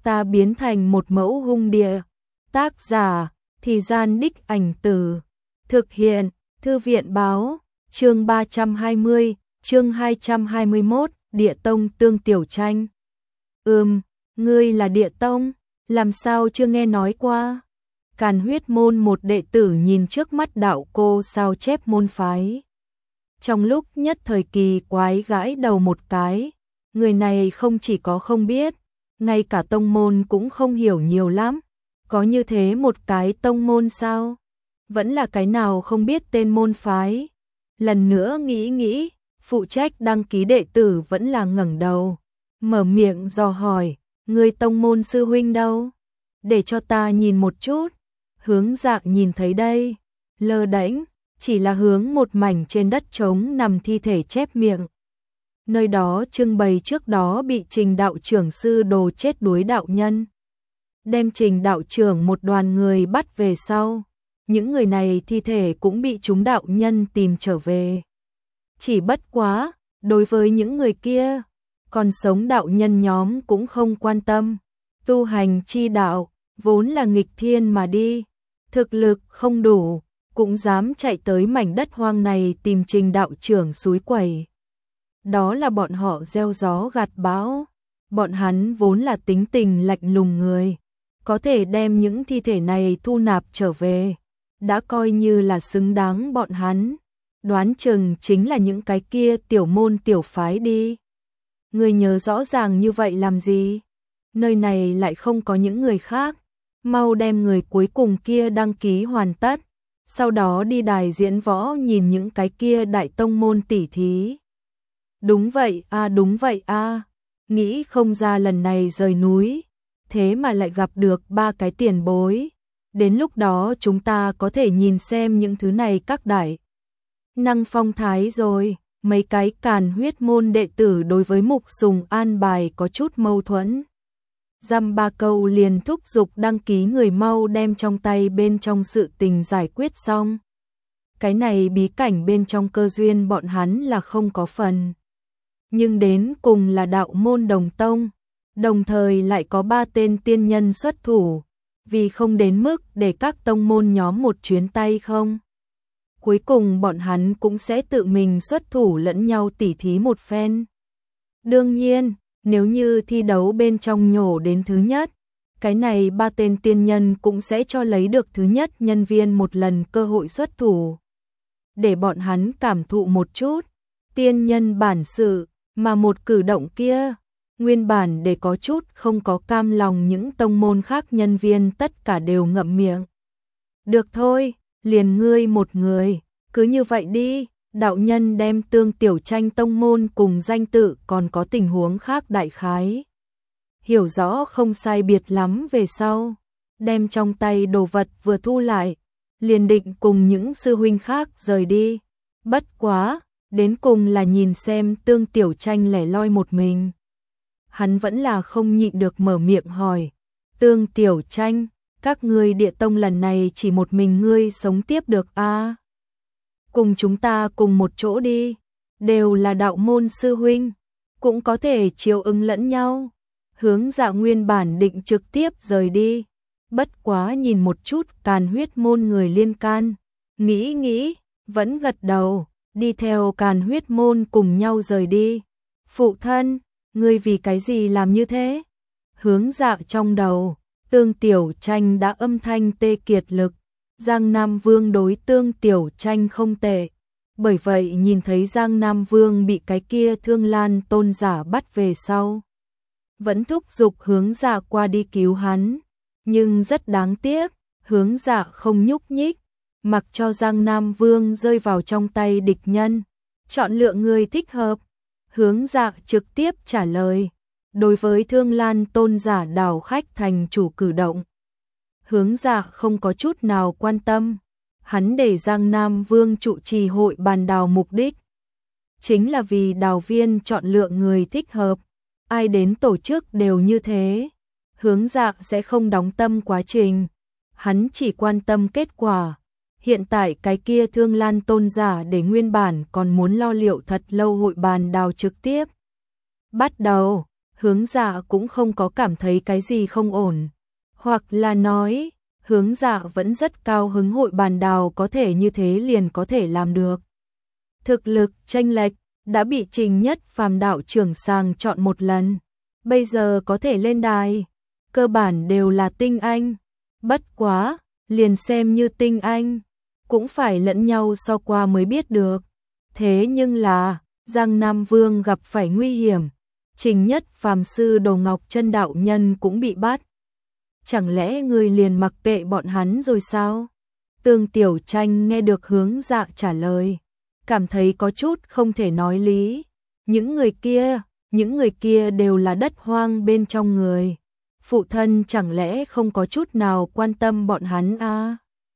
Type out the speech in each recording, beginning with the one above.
ta biến thành một mẫu hung địa. Tác giả, Thì Gian Đích Ảnh Từ. Thực hiện, Thư viện báo, chương 320, chương 221, Địa Tông Tương Tiểu Tranh. Ngươi là Địa Tông, làm sao chưa nghe nói qua? Càn Huyết môn một đệ tử nhìn trước mắt đạo cô sao chép môn phái. Trong lúc nhất thời kỳ quái gãi đầu một cái, người này không chỉ có không biết, ngay cả tông môn cũng không hiểu nhiều lắm. Có như thế một cái tông môn sao? Vẫn là cái nào không biết tên môn phái. Lần nữa nghĩ, phụ trách đăng ký đệ tử vẫn là ngẩng đầu, mở miệng dò hỏi, người tông môn sư huynh đâu? Để cho ta nhìn một chút. Hướng Dạng nhìn thấy đây, lơ đễnh, chỉ là hướng một mảnh trên đất trống nằm thi thể chép miệng. Nơi đó trưng bày trước đó bị Trình đạo trưởng sư đồ chết đuối đạo nhân. Đem Trình đạo trưởng một đoàn người bắt về sau, những người này thi thể cũng bị chúng đạo nhân tìm trở về. Chỉ bất quá, đối với những người kia, còn sống đạo nhân nhóm cũng không quan tâm. Tu hành chi đạo, vốn là nghịch thiên mà đi, thực lực không đủ, cũng dám chạy tới mảnh đất hoang này tìm Trình đạo trưởng xúi quẩy. Đó là bọn họ gieo gió gặt bão, bọn hắn vốn là tính tình lạnh lùng người, có thể đem những thi thể này thu nạp trở về, đã coi như là xứng đáng bọn hắn, đoán chừng chính là những cái kia tiểu môn tiểu phái đi. Người nhớ rõ ràng như vậy làm gì? Nơi này lại không có những người khác, mau đem người cuối cùng kia đăng ký hoàn tất, sau đó đi đài diễn võ nhìn những cái kia đại tông môn tỉ thí. Đúng vậy a, nghĩ không ra lần này rời núi, thế mà lại gặp được ba cái tiền bối. Đến lúc đó chúng ta có thể nhìn xem những thứ này các đại năng phong thái rồi. Mấy cái Càn Huyết môn đệ tử đối với Mục Sùng an bài có chút mâu thuẫn. Dăm ba câu liền thúc giục đăng ký người mau đem trong tay bên trong sự tình giải quyết xong. Cái này bí cảnh bên trong cơ duyên bọn hắn là không có phần. Nhưng đến cùng là đạo môn đồng tông, đồng thời lại có ba tên tiên nhân xuất thủ, vì không đến mức để các tông môn nhóm một chuyến tay không. Cuối cùng bọn hắn cũng sẽ tự mình xuất thủ lẫn nhau tỉ thí một phen. Đương nhiên, nếu như thi đấu bên trong nhổ đến thứ nhất, cái này ba tên tiên nhân cũng sẽ cho lấy được thứ nhất nhân viên một lần cơ hội xuất thủ. Để bọn hắn cảm thụ một chút, tiên nhân bản sự, mà một cử động kia, nguyên bản để có chút không có cam lòng những tông môn khác nhân viên tất cả đều ngậm miệng. Được thôi, liền ngươi một người, cứ như vậy đi. Đạo nhân đem Tương Tiểu Tranh tông môn cùng danh tự còn có tình huống khác đại khái hiểu rõ không sai biệt lắm về sau, đem trong tay đồ vật vừa thu lại, liền định cùng những sư huynh khác rời đi. Bất quá, đến cùng là nhìn xem Tương Tiểu Tranh lẻ loi một mình. Hắn vẫn là không nhịn được mở miệng hỏi, Tương Tiểu Tranh, các ngươi Địa Tông lần này chỉ một mình ngươi sống tiếp được a? Cùng chúng ta cùng một chỗ đi, đều là đạo môn sư huynh, cũng có thể chiếu ứng lẫn nhau. Hướng Dạ nguyên bản định trực tiếp rời đi, bất quá nhìn một chút Càn Huyết môn người liên can, nghĩ, vẫn gật đầu, đi theo Càn Huyết môn cùng nhau rời đi. Phụ thân, ngươi vì cái gì làm như thế? Hướng Dạ trong đầu, Tương Tiểu Tranh đã âm thanh tê kiệt lực. Giang Nam Vương đối Tương Tiểu Tranh không tệ, bởi vậy nhìn thấy Giang Nam Vương bị cái kia Thương Lan tôn giả bắt về sau, vẫn thúc giục Hướng Dạ qua đi cứu hắn, nhưng rất đáng tiếc, Hướng Dạ không nhúc nhích, mặc cho Giang Nam Vương rơi vào trong tay địch nhân, chọn lựa người thích hợp. Hướng Dạ trực tiếp trả lời, đối với Thương Lan tôn giả đảo khách thành chủ cử động, Hướng Dạ không có chút nào quan tâm, hắn để Giang Nam Vương trụ trì hội bàn đào mục đích chính là vì đào viên chọn lựa người thích hợp, ai đến tổ chức đều như thế. Hướng Dạ sẽ không đóng tâm quá trình, hắn chỉ quan tâm kết quả. Hiện tại cái kia Thương Lan tôn giả để nguyên bản còn muốn lo liệu thật lâu hội bàn đào trực tiếp bắt đầu. Hướng Dạ cũng không có cảm thấy cái gì không ổn, hoặc là nói, Hướng Dạ vẫn rất cao hứng Hội Bàn Đào có thể như thế liền có thể làm được. Thực lực chênh lệch đã bị Trình Nhất Phàm đạo trưởng sàng chọn một lần, bây giờ có thể lên đài, cơ bản đều là tinh anh, bất quá, liền xem như tinh anh, cũng phải lẫn nhau so qua mới biết được. Thế nhưng là, Giang Nam Vương gặp phải nguy hiểm, Trình Nhất Phàm sư Đồ Ngọc Chân đạo nhân cũng bị bắt. Chẳng lẽ người liền mặc kệ bọn hắn rồi sao? Tương Tiểu Tranh nghe được Hướng Dạ trả lời, cảm thấy có chút không thể nói lý. Những người kia đều là đất hoang bên trong người. Phụ thân chẳng lẽ không có chút nào quan tâm bọn hắn à?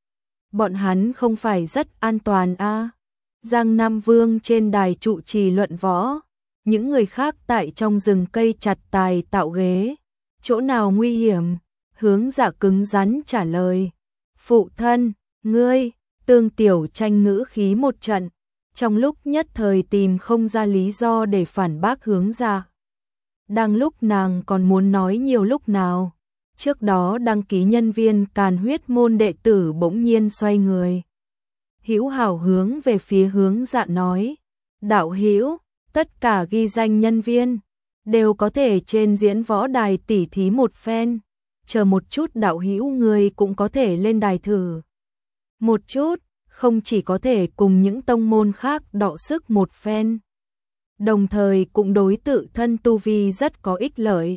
Bọn hắn không phải rất an toàn à? Giang Nam Vương trên đài trụ trì luận võ, những người khác tại trong rừng cây chặt tài tạo ghế. Chỗ nào nguy hiểm? Hướng Dạ cứng rắn trả lời. Phụ thân, ngươi, Tương Tiểu Tranh ngữ khí một trận, trong lúc nhất thời tìm không ra lý do để phản bác Hướng Dạ. Đang lúc nàng còn muốn nói nhiều lúc nào, trước đó đăng ký nhân viên Càn Huyết môn đệ tử bỗng nhiên xoay người. Hữu Hảo hướng về phía Hướng Dạ nói, đạo hữu, tất cả ghi danh nhân viên đều có thể trên diễn võ đài tỉ thí một phen, chờ một chút đạo hữu người cũng có thể lên đài thử một chút, không chỉ có thể cùng những tông môn khác đọ sức một phen, đồng thời cũng đối tự thân tu vi rất có ích lợi.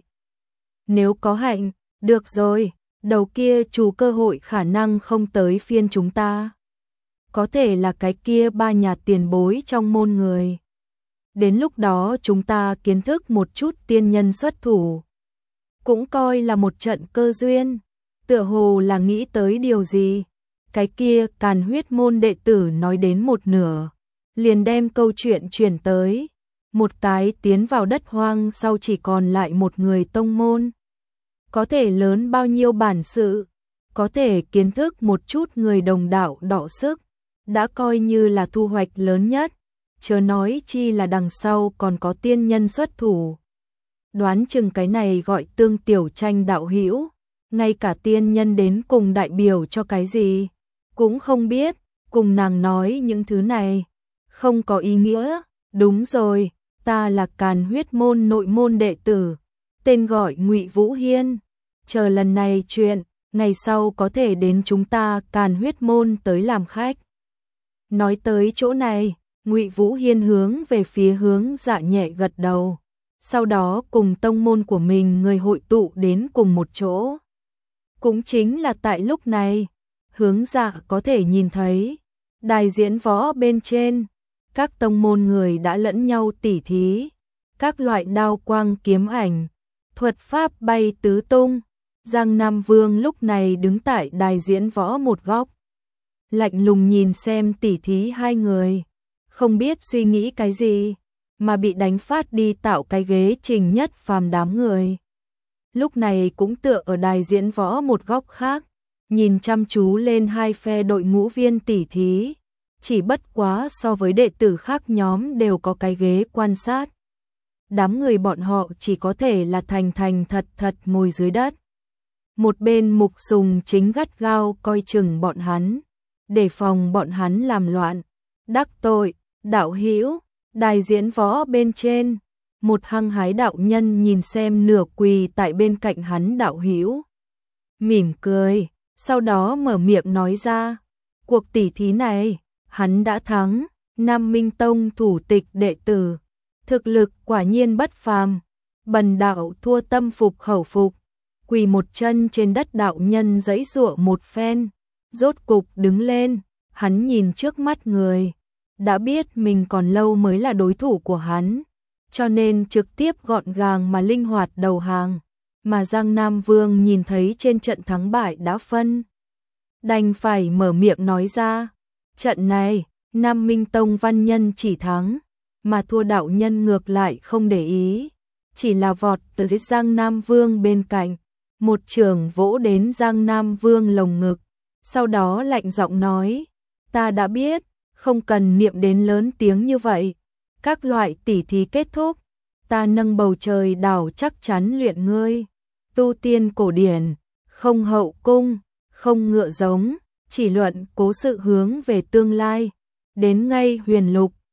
Nếu có hạnh, được rồi, đầu kia chủ cơ hội khả năng không tới phiên chúng ta. Có thể là cái kia ba nhà tiền bối trong môn người. Đến lúc đó chúng ta kiến thức một chút tiên nhân xuất thủ, cũng coi là một trận cơ duyên. Tựa hồ là nghĩ tới điều gì, cái kia Càn Huyết môn đệ tử nói đến một nửa, liền đem câu chuyện chuyển tới. Một cái tiến vào đất hoang sau chỉ còn lại một người tông môn. Có thể lớn bao nhiêu bản sự, có thể kiến thức một chút người đồng đạo đọ sức, đã coi như là thu hoạch lớn nhất, chớ nói chi là đằng sau còn có tiên nhân xuất thủ. Đoán chừng cái này gọi Tương Tiểu Tranh đạo hữu, ngay cả tiên nhân đến cùng đại biểu cho cái gì, cũng không biết, cùng nàng nói những thứ này, không có ý nghĩa. Đúng rồi, ta là Càn Huyết môn nội môn đệ tử, tên gọi Ngụy Vũ Hiên, chờ lần này chuyện, ngày sau có thể đến chúng ta Càn Huyết môn tới làm khách. Nói tới chỗ này, Ngụy Vũ Hiên hướng về phía Hướng Dạ nhẹ gật đầu, sau đó cùng tông môn của mình người hội tụ đến cùng một chỗ. Cũng chính là tại lúc này, Hướng Dạ có thể nhìn thấy, đài diễn võ bên trên, các tông môn người đã lẫn nhau tỉ thí, các loại đao quang kiếm ảnh, thuật pháp bay tứ tung. Giang Nam Vương lúc này đứng tại đài diễn võ một góc, lạnh lùng nhìn xem tỉ thí hai người, không biết suy nghĩ cái gì, mà bị đánh phát đi tạo cái ghế Trình Nhất Phàm đám người. Lúc này cũng tựa ở đài diễn võ một góc khác, nhìn chăm chú lên hai phe đội ngũ viên tỉ thí, chỉ bất quá so với đệ tử khác nhóm đều có cái ghế quan sát. Đám người bọn họ chỉ có thể là thành thành thật thật ngồi dưới đất. Một bên Mục Sùng chính gắt gao coi chừng bọn hắn, để phòng bọn hắn làm loạn, đắc tội. Đạo hữu, đài diễn võ bên trên, một hăng hái đạo nhân nhìn xem nửa quỳ tại bên cạnh hắn đạo hữu, mỉm cười, sau đó mở miệng nói ra, cuộc tỉ thí này, hắn đã thắng, Nam Minh Tông thủ tịch đệ tử, thực lực quả nhiên bất phàm. Bần đạo thua tâm phục khẩu phục, quỳ một chân trên đất đạo nhân giãy giụa một phen, rốt cục đứng lên, hắn nhìn trước mắt người, đã biết mình còn lâu mới là đối thủ của hắn, cho nên trực tiếp gọn gàng mà linh hoạt đầu hàng, mà Giang Nam Vương nhìn thấy trên trận thắng bại đã phân, đành phải mở miệng nói ra, trận này, Nam Minh Tông văn nhân chỉ thắng, mà thua đạo nhân ngược lại không để ý, chỉ là vọt tới Giang Nam Vương bên cạnh, một chưởng vỗ đến Giang Nam Vương lồng ngực, sau đó lạnh giọng nói, ta đã biết, không cần niệm đến lớn tiếng như vậy, các loại tỉ thí kết thúc, ta nâng bầu trời đảo chắc chắn luyện ngươi. Tu tiên cổ điển, không hậu cung, không ngựa giống, chỉ luận cố sự hướng về tương lai. Đến ngay huyền lục,